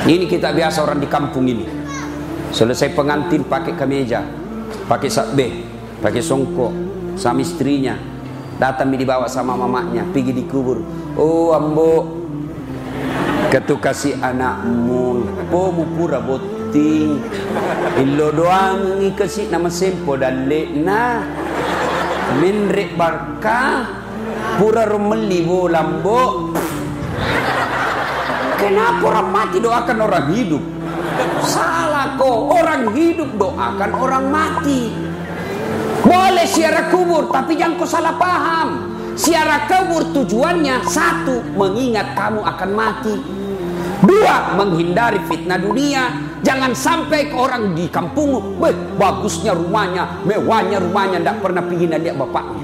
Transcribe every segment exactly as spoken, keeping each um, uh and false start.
Ini kita biasa orang di kampung ini. Selesai pengantin pakai kemeja, pakai sabbe, pakai songkok, sama istrinya. Datang dibawa sama mamanya, pergi dikubur. Oh ambo, ketu kasih anakmu, po mu pura boting, ilo doang ngi kasih nama sempo dan lekna, menrek barka, pura rumeli bo lambo. Kenapa orang mati doakan orang hidup? Salah kok, orang hidup doakan orang mati. Boleh ziarah kubur, tapi jangan kau salah paham. Ziarah kubur tujuannya satu, mengingat kamu akan mati. Dua, menghindari fitnah dunia. Jangan sampai ke orang di kampungmu, beh, bagusnya rumahnya, mewahnya rumahnya, tidak pernah pingin lihat bapaknya.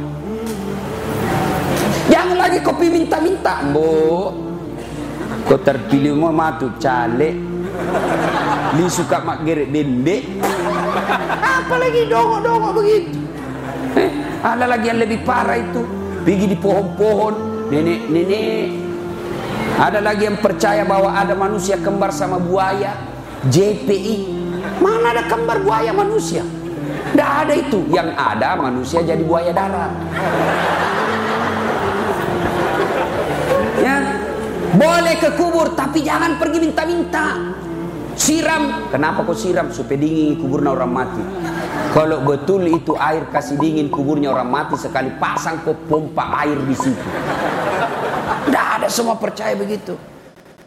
Jangan lagi kau minta-minta, bu. Kau terpilih mau matu caleg, li suka mak geret dendek, apalagi dongok-dongok begitu. Eh, ada lagi yang lebih parah itu, pergi di pohon-pohon, nenek-nenek. Ada lagi yang percaya bahwa ada manusia kembar sama buaya, J P I. Mana ada kembar buaya manusia? Tidak ada itu. Yang ada manusia jadi buaya darat. Ya. Boleh ke kubur, tapi jangan pergi minta-minta. Siram, kenapa kau siram? Supaya dingin kuburnya orang mati. Kalau betul itu air kasih dingin kuburnya orang mati, sekali pasang ke pompa air di situ. Tidak ada semua percaya begitu.